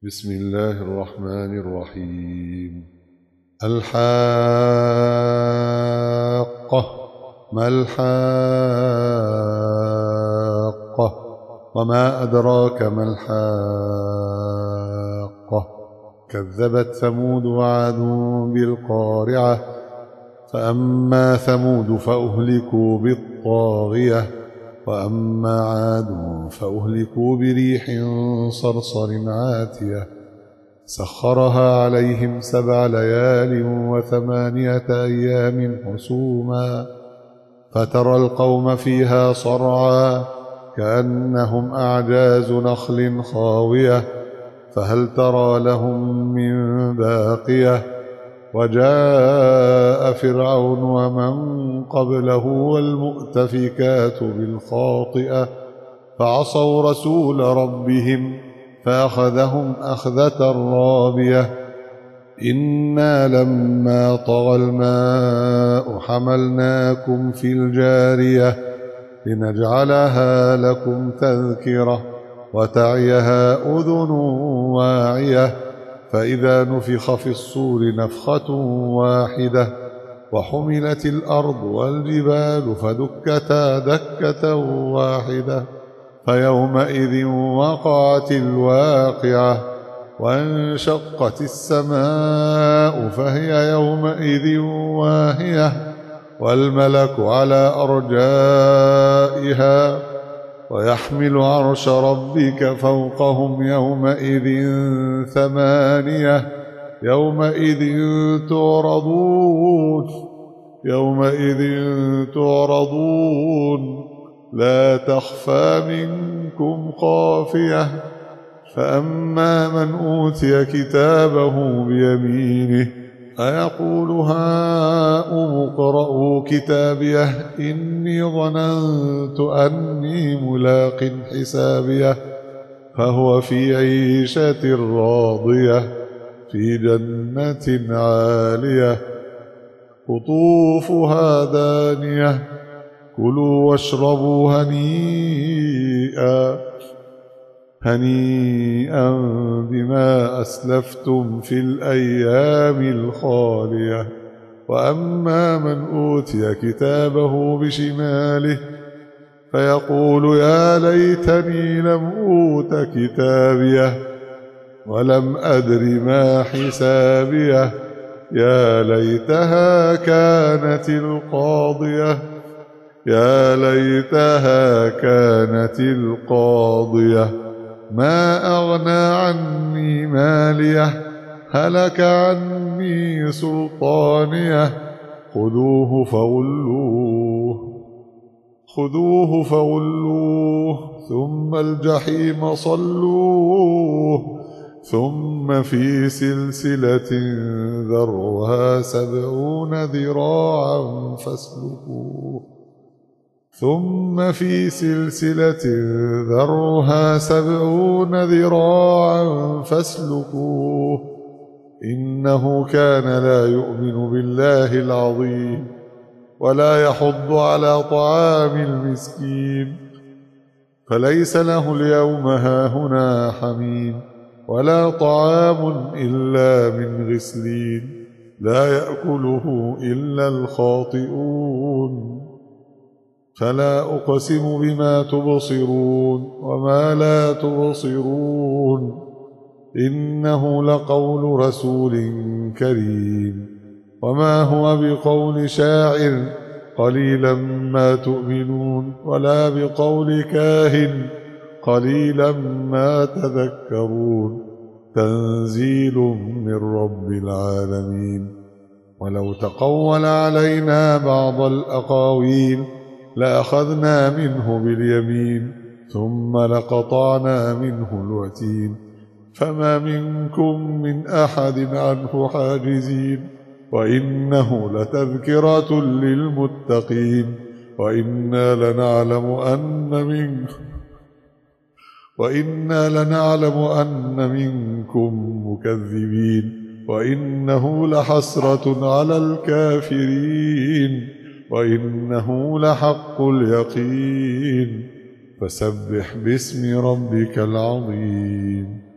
بسم الله الرحمن الرحيم. الحاقة. ما الحاقة؟ وما أدراك ما الحاقة؟ كذبت ثمود وعاد بالقارعة. فأما ثمود فأهلكوا بالطاغية، وأما عاد فأهلكوا بريح صرصر عاتية سخرها عليهم 7 ليال و8 أيام حسوما، فترى القوم فيها صرعى كأنهم أعجاز نخل خاوية، فهل ترى لهم من باقية؟ وجاء فرعون ومن قبله والمؤتفكات بالخاطئة، فعصوا رسول ربهم فأخذهم أخذة رابية. إنا لما طغى الماء حملناكم في الجارية لنجعلها لكم تذكرة وتعيها أذن واعية، فإذا نفخ في الصور نفخة واحدة وحملت الأرض والجبال فدكتا دكة واحدة، فيومئذ وقعت الواقعة، وانشقت السماء فهي يومئذ واهية، والملك على أرجائها، ويحمل عرش ربك فوقهم يومئذ 8. يومئذ تعرضون لا تخفى منكم خافية. فأما من أوتي كتابه بيمينه أيقول هاؤم اقرءوا كتابيه إني ظننت أني ملاق حسابيه، فهو في عيشة راضية في جنة عالية قطوفها دانية. كلوا واشربوا هنيئا بما أسلفتم في الأيام الخالية. وأما من أوتي كتابه بشماله فيقول يا ليتني لم أوت كتابيه ولم أدر ما حسابيه، يا ليتها كانت القاضية ما أغنى عني ماليه هلك عني سلطانيه. خذوه فغلوه ثم الجحيم صلوه ثم في سلسلة ذرعها 70 ذراعا فاسلكوه إنه كان لا يؤمن بالله العظيم ولا يحض على طعام المسكين، فليس له اليوم هاهنا حميم ولا طعام إلا من غسلين لا يأكله إلا الخاطئون. فلا أقسم بما تبصرون وما لا تبصرون إنه لقول رسول كريم وما هو بقول شاعر قليلا ما تؤمنون ولا بقول كاهن قليلا ما تذكرون. تنزيل من رب العالمين. ولو تقول علينا بعض الأقاويل لأخذنا منه باليمين ثم لقطعنا منه الوتين، فما منكم من أحد عنه حاجزين. وإنه لتذكرة للمتقين وإنا لنعلم أن منكم مكذبين، وإنه لحسرة على الكافرين وإنه لحق اليقين. فسبح باسم ربك العظيم.